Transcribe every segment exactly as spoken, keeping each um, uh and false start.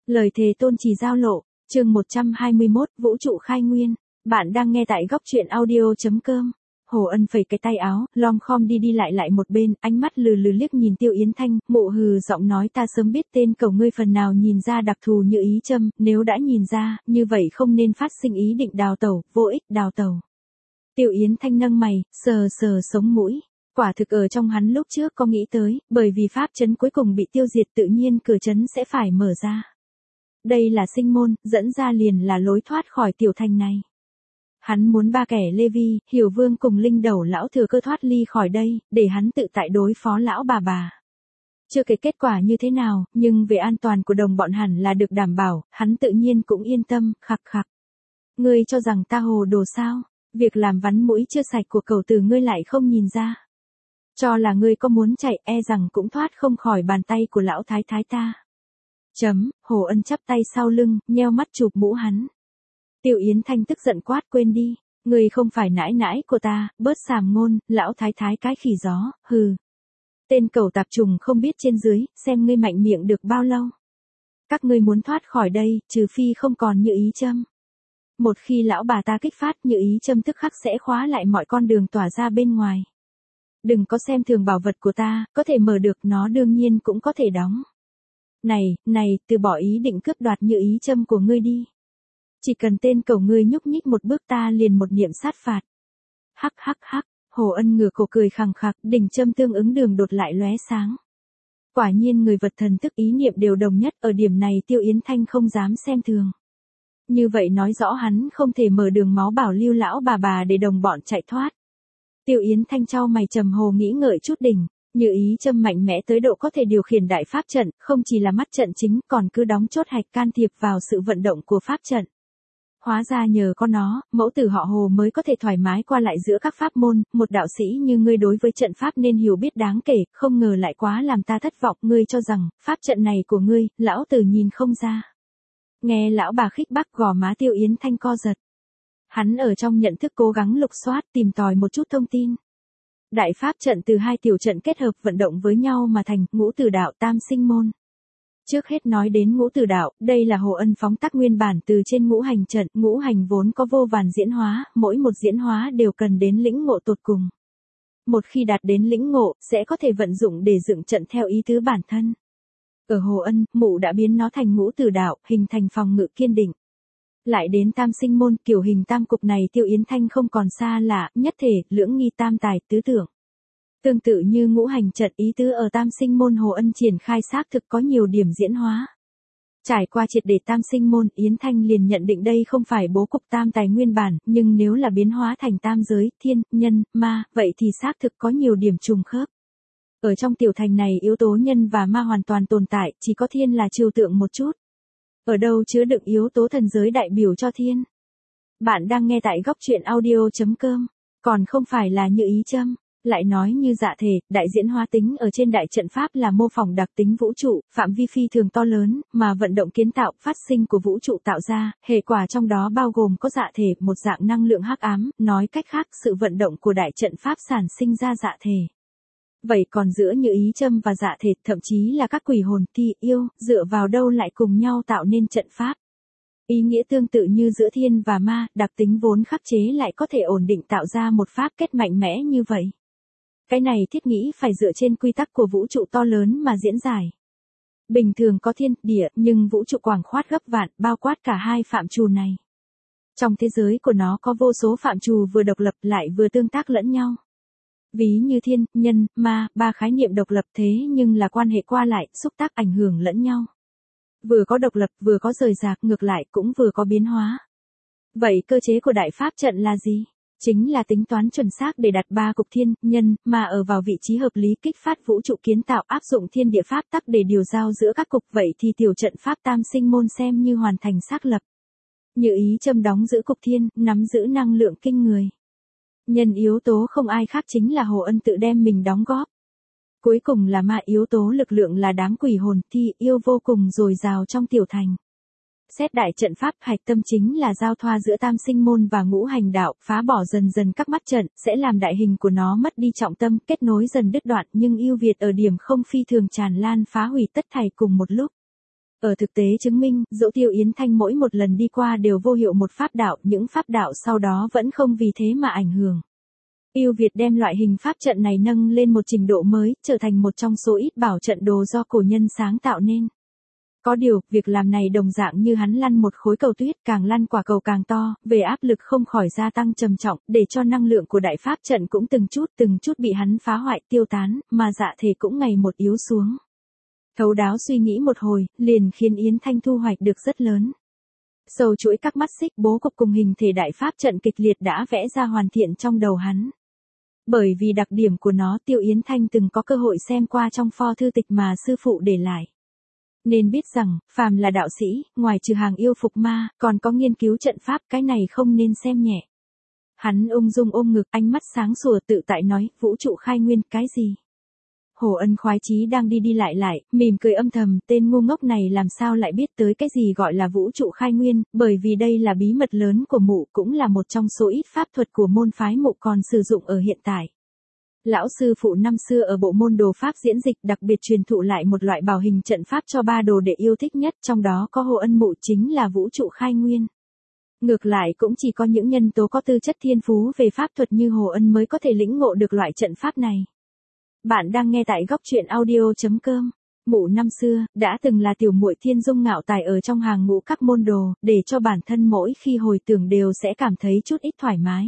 Lời thề tôn trì giao lộ, chương một trăm hai mươi mốt, vũ trụ khai nguyên. Bạn đang nghe tại góc truyện audio chấm com. Hồ Ân phẩy cái tay áo, lom khom đi đi lại lại một bên, ánh mắt lừ lừ liếc nhìn Tiêu Yến Thanh, mụ hừ giọng nói ta sớm biết tên cẩu ngươi phần nào nhìn ra đặc thù như ý châm, nếu đã nhìn ra, như vậy không nên phát sinh ý định đào tẩu, vô ích đào tẩu. Tiêu Yến Thanh nâng mày, sờ sờ sống mũi. Quả thực ở trong hắn lúc trước có nghĩ tới, bởi vì pháp trấn cuối cùng bị tiêu diệt tự nhiên cửa trấn sẽ phải mở ra. Đây là sinh môn, dẫn ra liền là lối thoát khỏi tiểu thành này. Hắn muốn ba kẻ Lê Vi, Hiểu Vương cùng Linh Đầu lão thừa cơ thoát ly khỏi đây, để hắn tự tại đối phó lão bà bà. Chưa kể kết quả như thế nào, nhưng về an toàn của đồng bọn hẳn là được đảm bảo, hắn tự nhiên cũng yên tâm, khặc khặc. Ngươi cho rằng ta hồ đồ sao? Việc làm vắn mũi chưa sạch của cẩu tử ngươi lại không nhìn ra. Cho là ngươi có muốn chạy e rằng cũng thoát không khỏi bàn tay của lão thái thái ta. Chấm, Hồ Ân chắp tay sau lưng, nheo mắt chụp mũ hắn. Tiêu Yến Thanh tức giận quát quên đi, ngươi không phải nãi nãi của ta, bớt sàm ngôn, lão thái thái cái khỉ gió, hừ. Tên cẩu tạp trùng không biết trên dưới, xem ngươi mạnh miệng được bao lâu. Các ngươi muốn thoát khỏi đây, trừ phi không còn như ý châm. Một khi lão bà ta kích phát như ý châm tức khắc sẽ khóa lại mọi con đường tỏa ra bên ngoài. Đừng có xem thường bảo vật của ta, có thể mở được nó đương nhiên cũng có thể đóng. Này, này, từ bỏ ý định cướp đoạt như ý châm của ngươi đi. Chỉ cần tên cẩu ngươi nhúc nhích một bước ta liền một niệm sát phạt. Hắc hắc hắc, Hồ Ân ngửa cổ cười khằng khặc, đỉnh châm tương ứng đường đột lại lóe sáng. Quả nhiên người vật thần tức ý niệm đều đồng nhất, ở điểm này Tiêu Yến Thanh không dám xem thường. Như vậy nói rõ hắn không thể mở đường máu bảo lưu lão bà bà để đồng bọn chạy thoát. Tiêu Yến Thanh chau mày trầm hồ nghĩ ngợi chút đỉnh, như ý châm mạnh mẽ tới độ có thể điều khiển đại pháp trận, không chỉ là mắt trận chính còn cứ đóng chốt hạch can thiệp vào sự vận động của pháp trận. Hóa ra nhờ có nó, mẫu tử họ Hồ mới có thể thoải mái qua lại giữa các pháp môn, một đạo sĩ như ngươi đối với trận pháp nên hiểu biết đáng kể, không ngờ lại quá làm ta thất vọng, ngươi cho rằng, pháp trận này của ngươi, lão tử nhìn không ra. Nghe lão bà khích bác gò má Tiêu Yến Thanh co giật. Hắn ở trong nhận thức cố gắng lục soát tìm tòi một chút thông tin. Đại pháp trận từ hai tiểu trận kết hợp vận động với nhau mà thành ngũ tử đạo tam sinh môn. Trước hết nói đến ngũ tử đạo, đây là Hồ Ân phóng tác nguyên bản từ trên ngũ hành trận, ngũ hành vốn có vô vàn diễn hóa, mỗi một diễn hóa đều cần đến lĩnh ngộ tột cùng. Một khi đạt đến lĩnh ngộ, sẽ có thể vận dụng để dựng trận theo ý tứ bản thân. Ở Hồ Ân, mụ đã biến nó thành ngũ tử đạo, hình thành phòng ngự kiên định. Lại đến tam sinh môn, kiểu hình tam cục này Tiêu Yến Thanh không còn xa lạ, nhất thể, lưỡng nghi tam tài, tứ tưởng. Tương tự như ngũ hành trận ý tứ ở tam sinh môn Hồ Ân triển khai xác thực có nhiều điểm diễn hóa. Trải qua triệt để tam sinh môn, Yến Thanh liền nhận định đây không phải bố cục tam tài nguyên bản, nhưng nếu là biến hóa thành tam giới, thiên, nhân, ma, vậy thì xác thực có nhiều điểm trùng khớp. Ở trong tiểu thành này yếu tố nhân và ma hoàn toàn tồn tại, chỉ có thiên là trừu tượng một chút. Ở đâu chứa đựng yếu tố thần giới đại biểu cho thiên? Bạn đang nghe tại góc truyện audio chấm com, còn không phải là như ý châm. Lại nói như dạ thể, đại diễn hóa tính ở trên đại trận pháp là mô phỏng đặc tính vũ trụ, phạm vi phi thường to lớn, mà vận động kiến tạo, phát sinh của vũ trụ tạo ra, hệ quả trong đó bao gồm có dạ thể, một dạng năng lượng hắc ám, nói cách khác sự vận động của đại trận pháp sản sinh ra dạ thể. Vậy còn giữa như ý châm và dạ thể, thậm chí là các quỷ hồn, thi, yêu, dựa vào đâu lại cùng nhau tạo nên trận pháp? Ý nghĩa tương tự như giữa thiên và ma, đặc tính vốn khắc chế lại có thể ổn định tạo ra một pháp kết mạnh mẽ như vậy. Cái này thiết nghĩ phải dựa trên quy tắc của vũ trụ to lớn mà diễn giải. Bình thường có thiên, địa, nhưng vũ trụ quảng khoát gấp vạn, bao quát cả hai phạm trù này. Trong thế giới của nó có vô số phạm trù vừa độc lập lại vừa tương tác lẫn nhau. Ví như thiên, nhân, ma, ba khái niệm độc lập thế nhưng là quan hệ qua lại, xúc tác ảnh hưởng lẫn nhau. Vừa có độc lập, vừa có rời rạc, ngược lại cũng vừa có biến hóa. Vậy cơ chế của đại pháp trận là gì? Chính là tính toán chuẩn xác để đặt ba cục thiên, nhân, ma ở vào vị trí hợp lý kích phát vũ trụ kiến tạo áp dụng thiên địa pháp tắc để điều giao giữa các cục vậy thì tiểu trận pháp tam sinh môn xem như hoàn thành xác lập. Như ý châm đóng giữ cục thiên, nắm giữ năng lượng kinh người. Nhân yếu tố không ai khác chính là Hồ Ân tự đem mình đóng góp. Cuối cùng là ma yếu tố lực lượng là đám quỷ hồn, thi, yêu vô cùng dồi dào trong tiểu thành. Xét đại trận pháp hạch tâm chính là giao thoa giữa tam sinh môn và ngũ hành đạo, phá bỏ dần dần các mắt trận, sẽ làm đại hình của nó mất đi trọng tâm, kết nối dần đứt đoạn nhưng ưu việt ở điểm không phi thường tràn lan phá hủy tất thảy cùng một lúc. Ở thực tế chứng minh, dỗ Tiêu Yến Thanh mỗi một lần đi qua đều vô hiệu một pháp đạo, những pháp đạo sau đó vẫn không vì thế mà ảnh hưởng. Yêu Việt đem loại hình pháp trận này nâng lên một trình độ mới, trở thành một trong số ít bảo trận đồ do cổ nhân sáng tạo nên. Có điều, việc làm này đồng dạng như hắn lăn một khối cầu tuyết, càng lăn quả cầu càng to, về áp lực không khỏi gia tăng trầm trọng, để cho năng lượng của đại pháp trận cũng từng chút từng chút bị hắn phá hoại tiêu tán, mà dạ thể cũng ngày một yếu xuống. Thấu đáo suy nghĩ một hồi, liền khiến Yến Thanh thu hoạch được rất lớn. Sầu chuỗi các mắt xích bố cục cùng hình thể đại pháp trận kịch liệt đã vẽ ra hoàn thiện trong đầu hắn. Bởi vì đặc điểm của nó, Tiêu Yến Thanh từng có cơ hội xem qua trong pho thư tịch mà sư phụ để lại. Nên biết rằng, phàm là đạo sĩ, ngoài trừ hàng yêu phục ma, còn có nghiên cứu trận pháp, cái này không nên xem nhẹ. Hắn ung dung ôm ngực, ánh mắt sáng sủa tự tại nói, vũ trụ khai nguyên, cái gì? Hồ Ân khoái chí đang đi đi lại lại, mỉm cười âm thầm, tên ngu ngốc này làm sao lại biết tới cái gì gọi là vũ trụ khai nguyên, bởi vì đây là bí mật lớn của mụ, cũng là một trong số ít pháp thuật của môn phái mụ còn sử dụng ở hiện tại. Lão sư phụ năm xưa ở bộ môn đồ pháp diễn dịch đặc biệt truyền thụ lại một loại bảo hình trận pháp cho ba đồ đệ yêu thích nhất, trong đó có Hồ Ân mụ chính là vũ trụ khai nguyên. Ngược lại cũng chỉ có những nhân tố có tư chất thiên phú về pháp thuật như Hồ Ân mới có thể lĩnh ngộ được loại trận pháp này. Bạn đang nghe tại góc truyện audio chấm com. Mụ năm xưa, đã từng là tiểu muội thiên dung ngạo tài ở trong hàng ngũ các môn đồ, để cho bản thân mỗi khi hồi tưởng đều sẽ cảm thấy chút ít thoải mái.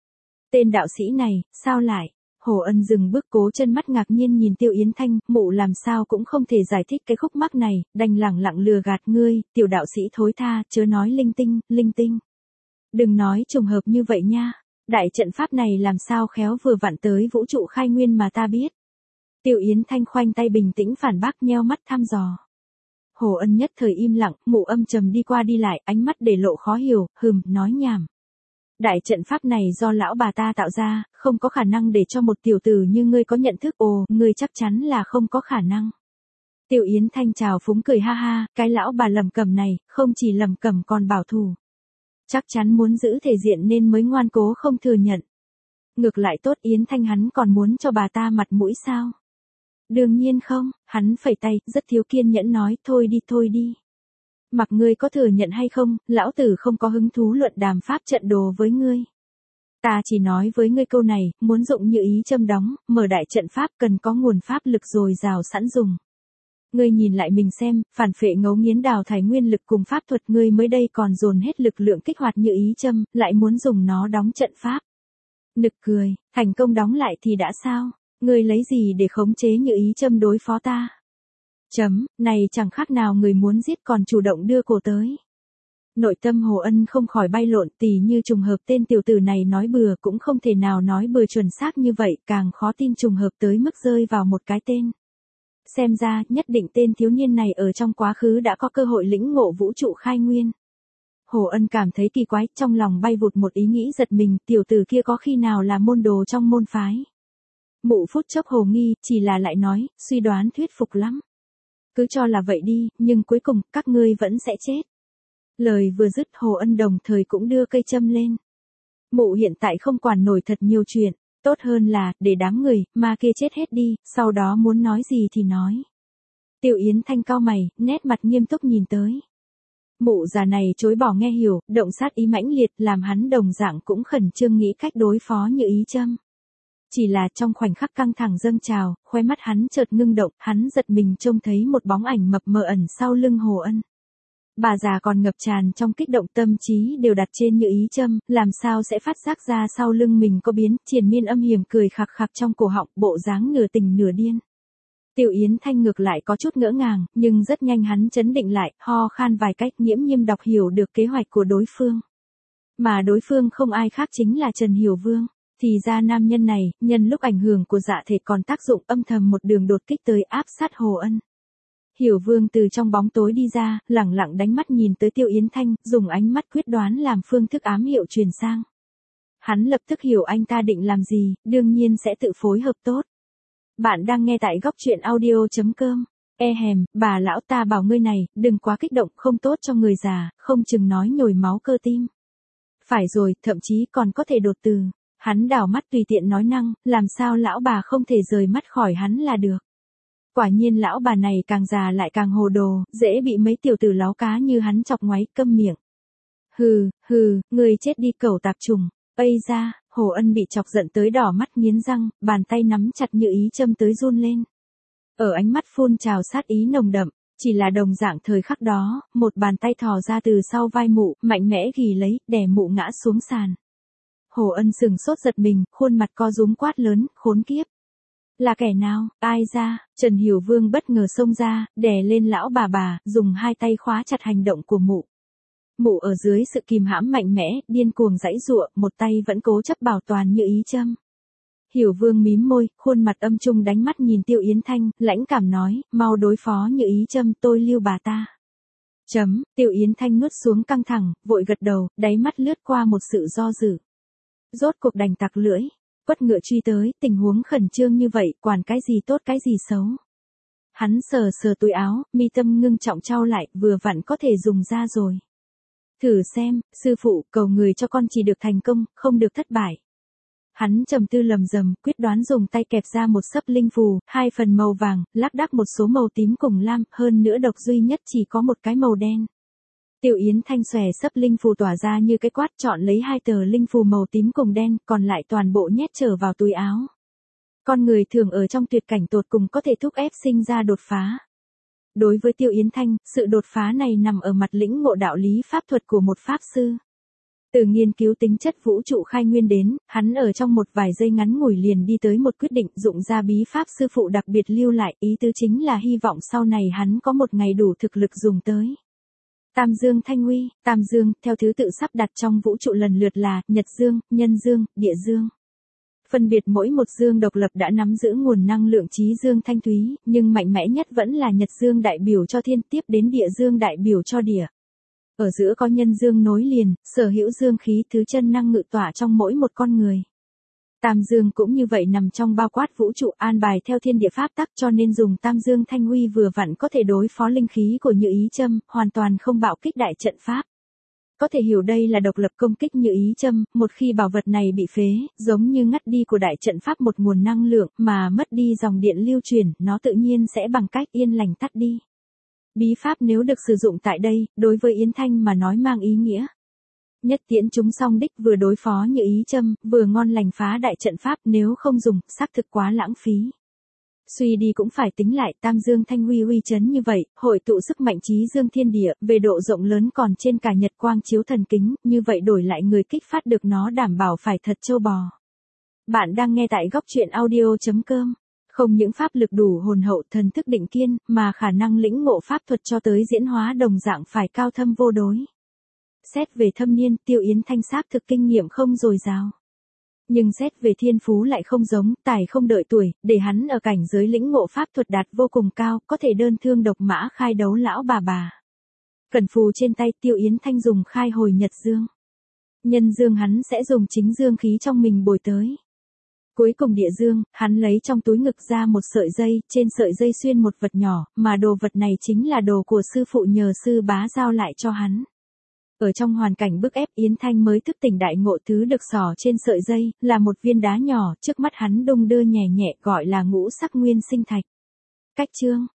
Tên đạo sĩ này, sao lại? Hồ Ân dừng bước cố chân mắt ngạc nhiên nhìn Tiêu Yến Thanh, mụ làm sao cũng không thể giải thích cái khúc mắc này, đành lẳng lặng lừa gạt ngươi, tiểu đạo sĩ thối tha, chớ nói linh tinh, linh tinh. Đừng nói trùng hợp như vậy nha, đại trận pháp này làm sao khéo vừa vặn tới vũ trụ khai nguyên mà ta biết. Tiêu Yến Thanh khoanh tay bình tĩnh phản bác nheo mắt thăm dò. Hồ Ân nhất thời im lặng, mụ âm trầm đi qua đi lại, ánh mắt để lộ khó hiểu, hừm, nói nhảm. Đại trận pháp này do lão bà ta tạo ra, không có khả năng để cho một tiểu tử như ngươi có nhận thức, ồ, ngươi chắc chắn là không có khả năng. Tiêu Yến Thanh chào phúng cười ha ha, cái lão bà lầm cầm này, không chỉ lầm cầm còn bảo thủ. Chắc chắn muốn giữ thể diện nên mới ngoan cố không thừa nhận. Ngược lại tốt, Yến Thanh hắn còn muốn cho bà ta mặt mũi sao? Đương nhiên không, hắn phẩy tay, rất thiếu kiên nhẫn nói, thôi đi thôi đi. Mặc ngươi có thừa nhận hay không, lão tử không có hứng thú luận đàm pháp trận đồ với ngươi. Ta chỉ nói với ngươi câu này, muốn dụng như ý châm đóng, mở đại trận pháp cần có nguồn pháp lực dồi dào sẵn dùng. Ngươi nhìn lại mình xem, phản phệ ngấu nghiến đào thải nguyên lực cùng pháp thuật, ngươi mới đây còn dồn hết lực lượng kích hoạt như ý châm, lại muốn dùng nó đóng trận pháp. Nực cười, thành công đóng lại thì đã sao? Ngươi lấy gì để khống chế như ý châm đối phó ta? Chấm, này chẳng khác nào người muốn giết còn chủ động đưa cổ tới. Nội tâm Hồ Ân không khỏi bay lộn, tỉ như trùng hợp tên tiểu tử này nói bừa cũng không thể nào nói bừa chuẩn xác như vậy, càng khó tin trùng hợp tới mức rơi vào một cái tên. Xem ra, nhất định tên thiếu niên này ở trong quá khứ đã có cơ hội lĩnh ngộ vũ trụ khai nguyên. Hồ Ân cảm thấy kỳ quái, trong lòng bay vụt một ý nghĩ giật mình, tiểu tử kia có khi nào là môn đồ trong môn phái. Mụ phút chốc hồ nghi, chỉ là lại nói, suy đoán thuyết phục lắm. Cứ cho là vậy đi, nhưng cuối cùng, các ngươi vẫn sẽ chết. Lời vừa dứt, Hồ Ân đồng thời cũng đưa cây châm lên. Mụ hiện tại không quản nổi thật nhiều chuyện, tốt hơn là, để đám người, ma kia chết hết đi, sau đó muốn nói gì thì nói. Tiêu Yến Thanh cau mày, nét mặt nghiêm túc nhìn tới. Mụ già này chối bỏ nghe hiểu, động sát ý mãnh liệt, làm hắn đồng dạng cũng khẩn trương nghĩ cách đối phó như ý châm. Chỉ là trong khoảnh khắc căng thẳng dâng trào, khóe mắt hắn chợt ngưng động, hắn giật mình trông thấy một bóng ảnh mập mờ ẩn sau lưng Hồ Ân. Bà già còn ngập tràn trong kích động, tâm trí đều đặt trên như ý châm, làm sao sẽ phát giác ra sau lưng mình có biến, triền miên âm hiểm cười khặc khặc trong cổ họng, bộ dáng nửa tình nửa điên. Tiểu Yến Thanh ngược lại có chút ngỡ ngàng, nhưng rất nhanh hắn chấn định lại, ho khan vài cách, nghiễm nhiên đọc hiểu được kế hoạch của đối phương. Mà đối phương không ai khác chính là Trần Hiểu Vương. Thì ra nam nhân này, nhân lúc ảnh hưởng của dạ thể còn tác dụng âm thầm một đường đột kích tới áp sát Hồ Ân. Hiểu Vương từ trong bóng tối đi ra, lẳng lặng đánh mắt nhìn tới Tiêu Yến Thanh, dùng ánh mắt quyết đoán làm phương thức ám hiệu truyền sang. Hắn lập tức hiểu anh ta định làm gì, đương nhiên sẽ tự phối hợp tốt. Bạn đang nghe tại góc truyện audio chấm com. E hèm, bà lão ta bảo ngươi này, đừng quá kích động, không tốt cho người già, không chừng nói nhồi máu cơ tim. Phải rồi, thậm chí còn có thể đột từ. Hắn đảo mắt tùy tiện nói năng, làm sao lão bà không thể rời mắt khỏi hắn là được. Quả nhiên lão bà này càng già lại càng hồ đồ, dễ bị mấy tiểu tử láo cá như hắn chọc ngoáy, câm miệng. Hừ, hừ, người chết đi cẩu tạp trùng. Ây ra, Hồ Ân bị chọc giận tới đỏ mắt nghiến răng, bàn tay nắm chặt Như Ý Châm tới run lên. Ở ánh mắt phun trào sát ý nồng đậm, chỉ là đồng dạng thời khắc đó, một bàn tay thò ra từ sau vai mụ, mạnh mẽ ghì lấy, đè mụ ngã xuống sàn. Hồ Ân sừng sốt giật mình, khuôn mặt co rúm quát lớn, khốn kiếp. Là kẻ nào, ai ra? Trần Hiểu Vương bất ngờ xông ra, đè lên lão bà bà, dùng hai tay khóa chặt hành động của mụ. Mụ ở dưới sự kìm hãm mạnh mẽ, điên cuồng giãy giụa, một tay vẫn cố chấp bảo toàn Như Ý Châm. Hiểu Vương mím môi, khuôn mặt âm trung đánh mắt nhìn Tiêu Yến Thanh, lãnh cảm nói, mau đối phó Như Ý Châm, tôi lưu bà ta. Chấm, Tiêu Yến Thanh nuốt xuống căng thẳng, vội gật đầu, đáy mắt lướt qua một sự do dự. Rốt cuộc đành tặc lưỡi, quất ngựa truy tới, tình huống khẩn trương như vậy, quản cái gì tốt cái gì xấu. Hắn sờ sờ túi áo, mi tâm ngưng trọng trao lại, vừa vặn có thể dùng ra rồi. Thử xem, sư phụ, cầu người cho con chỉ được thành công, không được thất bại. Hắn trầm tư lầm rầm, quyết đoán dùng tay kẹp ra một sấp linh phù, hai phần màu vàng, lác đác một số màu tím cùng lam, hơn nữa độc duy nhất chỉ có một cái màu đen. Tiêu Yến Thanh xòe sấp linh phù tỏa ra như cái quát, chọn lấy hai tờ linh phù màu tím cùng đen, còn lại toàn bộ nhét trở vào túi áo. Con người thường ở trong tuyệt cảnh tột cùng có thể thúc ép sinh ra đột phá. Đối với Tiêu Yến Thanh, sự đột phá này nằm ở mặt lĩnh ngộ đạo lý pháp thuật của một pháp sư. Từ nghiên cứu tính chất vũ trụ khai nguyên đến, hắn ở trong một vài giây ngắn ngủi liền đi tới một quyết định, dụng ra bí pháp sư phụ đặc biệt lưu lại, ý tứ chính là hy vọng sau này hắn có một ngày đủ thực lực dùng tới. Tam Dương Thanh Huy, Tam Dương, theo thứ tự sắp đặt trong vũ trụ lần lượt là, Nhật Dương, Nhân Dương, Địa Dương. Phân biệt mỗi một dương độc lập đã nắm giữ nguồn năng lượng trí dương thanh thúy, nhưng mạnh mẽ nhất vẫn là Nhật Dương đại biểu cho thiên, tiếp đến Địa Dương đại biểu cho địa. Ở giữa có Nhân Dương nối liền, sở hữu dương khí thứ chân năng ngự tỏa trong mỗi một con người. Tam Dương cũng như vậy nằm trong bao quát vũ trụ, an bài theo thiên địa pháp tắc, cho nên dùng Tam Dương Thanh Huy vừa vặn có thể đối phó linh khí của Như Ý Châm, hoàn toàn không bạo kích đại trận pháp. Có thể hiểu đây là độc lập công kích Như Ý Châm, một khi bảo vật này bị phế, giống như ngắt đi của đại trận pháp một nguồn năng lượng, mà mất đi dòng điện lưu truyền, nó tự nhiên sẽ bằng cách yên lành tắt đi. Bí pháp nếu được sử dụng tại đây, đối với Yến Thanh mà nói mang ý nghĩa. Nhất tiễn chúng song đích, vừa đối phó Như Ý Châm, vừa ngon lành phá đại trận pháp, nếu không dùng, xác thực quá lãng phí. Suy đi cũng phải tính lại, Tam Dương Thanh Huy uy chấn như vậy, hội tụ sức mạnh trí dương thiên địa, về độ rộng lớn còn trên cả nhật quang chiếu thần kính, như vậy đổi lại người kích phát được nó đảm bảo phải thật châu bò. Bạn đang nghe tại góc truyện audio chấm com. Không những pháp lực đủ hồn hậu, thần thức định kiên, mà khả năng lĩnh ngộ pháp thuật cho tới diễn hóa đồng dạng phải cao thâm vô đối. Xét về thâm niên, Tiêu Yến Thanh xác thực kinh nghiệm không dồi dào. Nhưng xét về thiên phú lại không giống, tài không đợi tuổi, để hắn ở cảnh giới lĩnh ngộ pháp thuật đạt vô cùng cao, có thể đơn thương độc mã khai đấu lão bà bà. Cẩn phù trên tay, Tiêu Yến Thanh dùng khai hồi Nhật Dương. Nhân Dương hắn sẽ dùng chính dương khí trong mình bồi tới. Cuối cùng Địa Dương, hắn lấy trong túi ngực ra một sợi dây, trên sợi dây xuyên một vật nhỏ, mà đồ vật này chính là đồ của sư phụ nhờ sư bá giao lại cho hắn. Ở trong hoàn cảnh bức ép, Yến Thanh mới thức tỉnh đại ngộ, thứ được xỏ trên sợi dây, là một viên đá nhỏ, trước mắt hắn đung đưa nhẹ nhẹ, gọi là ngũ sắc nguyên sinh thạch. Cách chương,